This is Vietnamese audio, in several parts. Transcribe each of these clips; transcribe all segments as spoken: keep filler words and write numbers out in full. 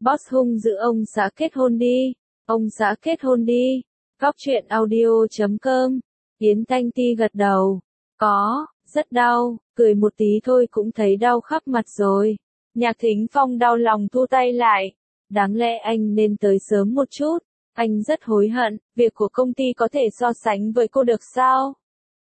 Boss hung dữ ông xã kết hôn đi. Ông xã kết hôn đi. Góc truyện audio chấm com. Yến Thanh Ti gật đầu. Có, rất đau, cười một tí thôi cũng thấy đau khắp mặt rồi. Nhạc Thính Phong đau lòng thu tay lại. Đáng lẽ anh nên tới sớm một chút. Anh rất hối hận, việc của công ty có thể so sánh với cô được sao?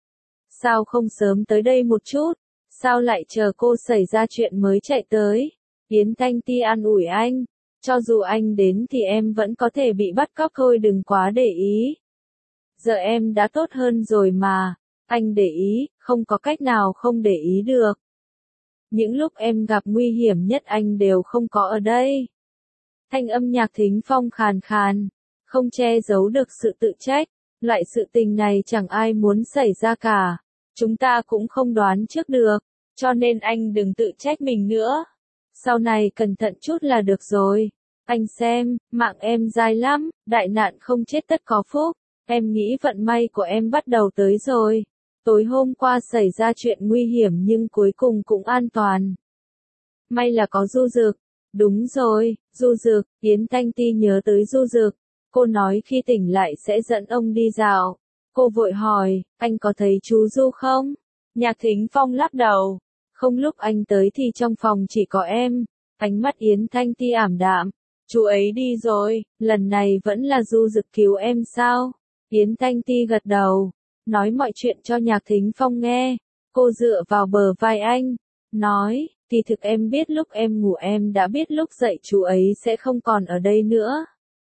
Sao không sớm tới đây một chút? Sao lại chờ cô xảy ra chuyện mới chạy tới? Yến Thanh Ti an ủi anh. Cho dù anh đến thì em vẫn có thể bị bắt cóc thôi, đừng quá để ý. Giờ em đã tốt hơn rồi mà. Anh để ý, không có cách nào không để ý được. Những lúc em gặp nguy hiểm nhất anh đều không có ở đây. Thanh âm Nhạc Thính Phong khàn khàn, không che giấu được sự tự trách. Loại sự tình này chẳng ai muốn xảy ra cả. Chúng ta cũng không đoán trước được, cho nên anh đừng tự trách mình nữa. Sau này cẩn thận chút là được rồi. Anh xem, mạng em dài lắm, đại nạn không chết tất có phúc. Em nghĩ vận may của em bắt đầu tới rồi. Tối hôm qua xảy ra chuyện nguy hiểm nhưng cuối cùng cũng an toàn. May là có Du Dực. Đúng rồi, Du Dực. Yến Thanh Ti nhớ tới Du Dực. Cô nói khi tỉnh lại sẽ dẫn ông đi dạo. Cô vội hỏi, anh có thấy chú Du không? Nhạc Thính Phong lắc đầu. Không, lúc anh tới thì trong phòng chỉ có em. Ánh mắt Yến Thanh Ti ảm đạm. Chú ấy đi rồi, lần này vẫn là Du Dực cứu em sao? Yến Thanh Ti gật đầu, nói mọi chuyện cho Nhạc Thính Phong nghe. Cô dựa vào bờ vai anh, nói, thì thực em biết lúc em ngủ em đã biết lúc dậy chú ấy sẽ không còn ở đây nữa.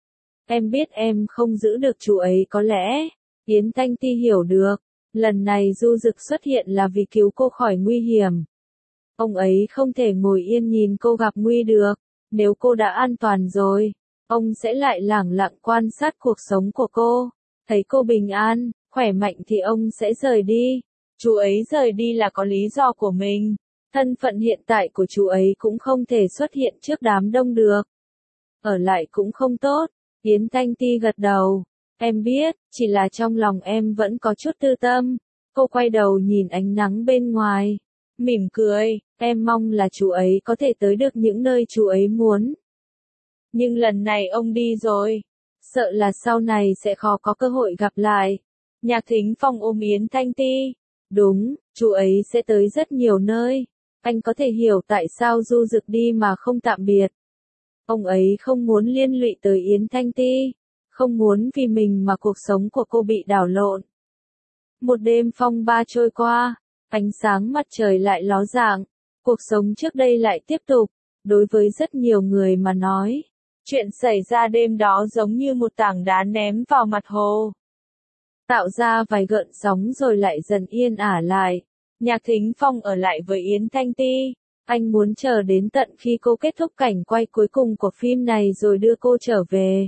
Em biết em không giữ được chú ấy có lẽ. Yến Thanh Ti hiểu được, lần này Du Dực xuất hiện là vì cứu cô khỏi nguy hiểm. Ông ấy không thể ngồi yên nhìn cô gặp nguy được. Nếu cô đã an toàn rồi, ông sẽ lại lẳng lặng quan sát cuộc sống của cô. Thấy cô bình an, khỏe mạnh thì ông sẽ rời đi. Chú ấy rời đi là có lý do của mình. Thân phận hiện tại của chú ấy cũng không thể xuất hiện trước đám đông được. Ở lại cũng không tốt. Yến Thanh Ti gật đầu. Em biết, chỉ là trong lòng em vẫn có chút tư tâm. Cô quay đầu nhìn ánh nắng bên ngoài. Mỉm cười, em mong là chú ấy có thể tới được những nơi chú ấy muốn. Nhưng lần này ông đi rồi. Sợ là sau này sẽ khó có cơ hội gặp lại. Nhạc Thính Phong ôm Yến Thanh Ti. Đúng, chú ấy sẽ tới rất nhiều nơi. Anh có thể hiểu tại sao Du Dực đi mà không tạm biệt. Ông ấy không muốn liên lụy tới Yến Thanh Ti. Không muốn vì mình mà cuộc sống của cô bị đảo lộn. Một đêm phong ba trôi qua. Ánh sáng mặt trời lại ló dạng. Cuộc sống trước đây lại tiếp tục. Đối với rất nhiều người mà nói, chuyện xảy ra đêm đó giống như một tảng đá ném vào mặt hồ. Tạo ra vài gợn sóng rồi lại dần yên ả lại. Nhạc Thính Phong ở lại với Yến Thanh Ti. Anh muốn chờ đến tận khi cô kết thúc cảnh quay cuối cùng của phim này rồi đưa cô trở về.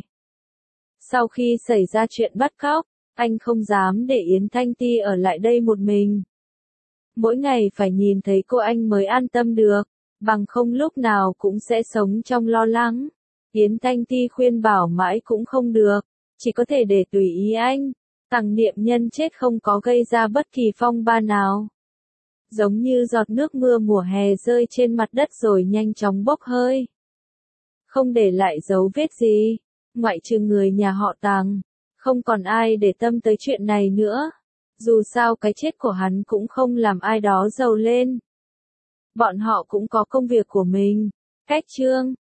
Sau khi xảy ra chuyện bắt cóc, anh không dám để Yến Thanh Ti ở lại đây một mình. Mỗi ngày phải nhìn thấy cô anh mới an tâm được, bằng không lúc nào cũng sẽ sống trong lo lắng. Yến Thanh Ti khuyên bảo mãi cũng không được, chỉ có thể để tùy ý anh. Tằng Niệm Nhân chết không có gây ra bất kỳ phong ba nào. Giống như giọt nước mưa mùa hè rơi trên mặt đất rồi nhanh chóng bốc hơi. Không để lại dấu vết gì, ngoại trừ người nhà họ Tằng. Không còn ai để tâm tới chuyện này nữa. Dù sao cái chết của hắn cũng không làm ai đó giàu lên. Bọn họ cũng có công việc của mình. Cách chương